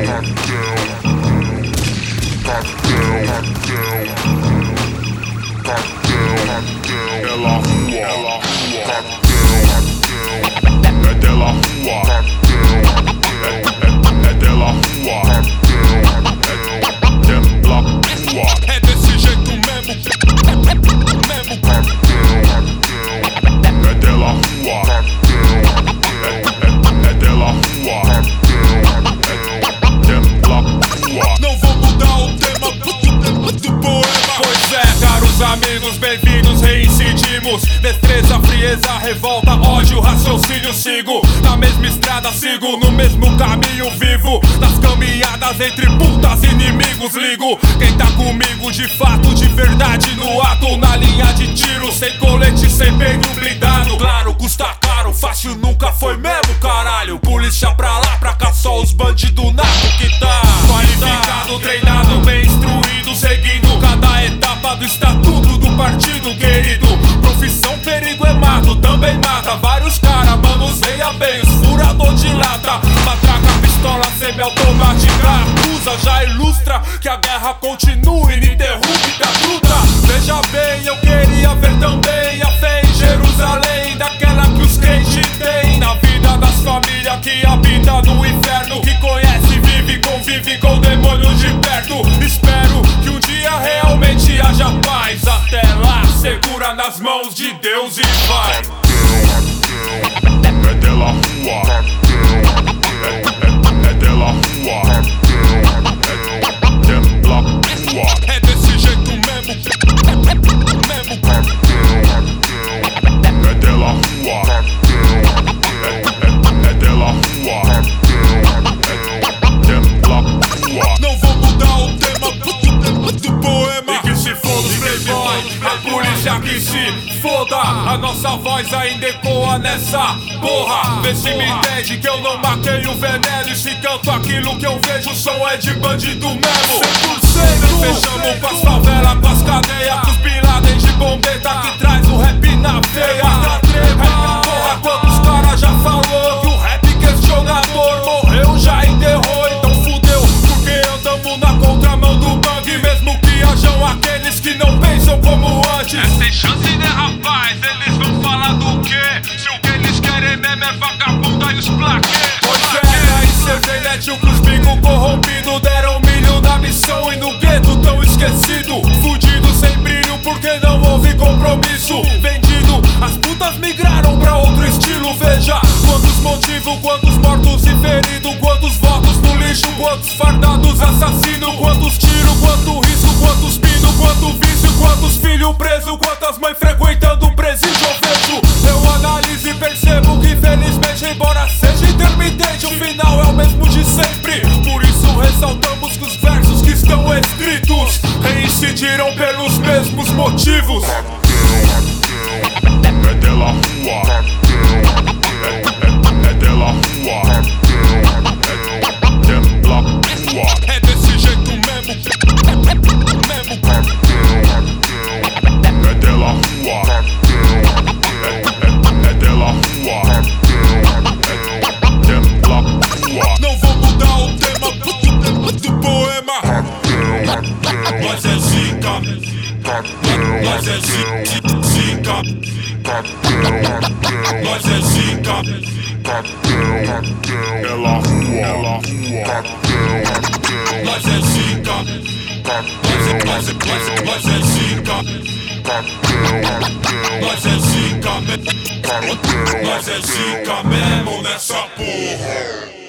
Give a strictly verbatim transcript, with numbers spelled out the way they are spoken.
Ela rua, ela rua, é dela rua, é, é, é dela rua, é dela rua, é desse jeito mesmo, mesmo. é dela rua, é, é, é dela rua, é dela rua. Não vou mudar o tema do, do poema. Pois é, caros amigos, bem-vindos, reincidimos. Destreza, frieza, revolta, ódio, raciocínio. Sigo na mesma estrada, sigo no mesmo caminho, vivo nas caminhadas entre putas e inimigos. Ligo quem tá comigo de fato, de verdade, no ato, na linha de tiro, sem colete, sem peito blindado. Claro, custa caro, fácil nunca foi mesmo, caralho. Polícia pra lá, pra cá, só os bandidos nato que tá qualificado, treinado, bem instruído, seguindo cada etapa do estatuto do partido, querido. Profissão, perigo é mato, também mata vários caras, manuseia bem os furador de lata. Matraca, pistola semiautomática, usa, já ilustra que a guerra continua ininterrupta, truta. Veja bem, eu queria ver também a fé em Jerusalém, daquela que os crentes têm na vida das famílias que habita no inferno, que conhece, vive, convive com o demônio de perto. Espero que um dia realmente haja paz. Até lá, segura nas mãos de Deus e vai. É dela rua, é, é, é dela rua, é dela rua, É desse jeito mesmo, mesmo. é dela rua, é, é, é dela rua, é dela rua. Não vou mudar o tema do, do poema. E que se foda os playboy, a polícia que se foda. A nossa voz ainda ecoa nessa porra. Vê se me entende que eu não maquei o veneno. E se canto aquilo que eu vejo, o som é de bandido mesmo. cem por cento fechamos com as favelas, com as cadeias, com os Bin Laden de bombeta que traz o rap na veia. Porra, quantos caras já falou que o rap questionador morreu, já enterrou, então fudeu, porque andamos na contramão do bang. Mesmo que hajam aqueles que não pensam como antes. É sem chance, né, rapaz? Eles vão falar do quê? Se o que eles querem mesmo é vagabunda e os plaquês. Pois é, aí cê vê, né, tio, que os bico corrompido deram milho na missão e no gueto tão esquecido. Fudido, sem brilho, porque não houve compromisso. Vendido, as putas migraram pra outro estilo. Veja quantos motivos, quantos mortos e feridos, quantos votos no lixo, quantos fardados assassinos, quantos tiros, quanto risco, quantos pino, quanto vício, quantos filhos presos, quantas mães frequentando o presídio. Eu vejo, eu analiso e percebo que infelizmente, embora seja intermitente, o final é o mesmo de sempre. Por isso ressaltamos que os versos que estão escritos reincidiram pelos mesmos motivos. É dela rua, é, é, é dela rua, é dela rua, É desse jeito mesmo, mesmo. é dela rua, é, é, é dela rua, é dela rua. Não vou mudar o tema do, do poema. Nós é zica, nós é zica, zica. Nós é zica, Ela rua, ela rua, nós é zica, nós é, nós é, nós é, nós é zica, nós é zica, nós é zica mesmo nessa porra.